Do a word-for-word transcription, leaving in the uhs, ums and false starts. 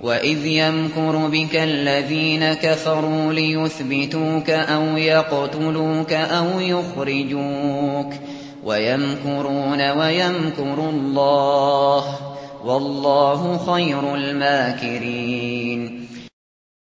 وَإِذْ يَمْكُرُ بِكَ الَّذِينَ كَفَرُوا لِيُثْبِتُوكَ أَوْ يَقْتُلُوكَ أَوْ يُخْرِجُوكَ وَيَمْكُرُونَ وَيَمْكُرُ اللَّهُ وَاللَّهُ خَيْرُ الْمَاكِرِينَ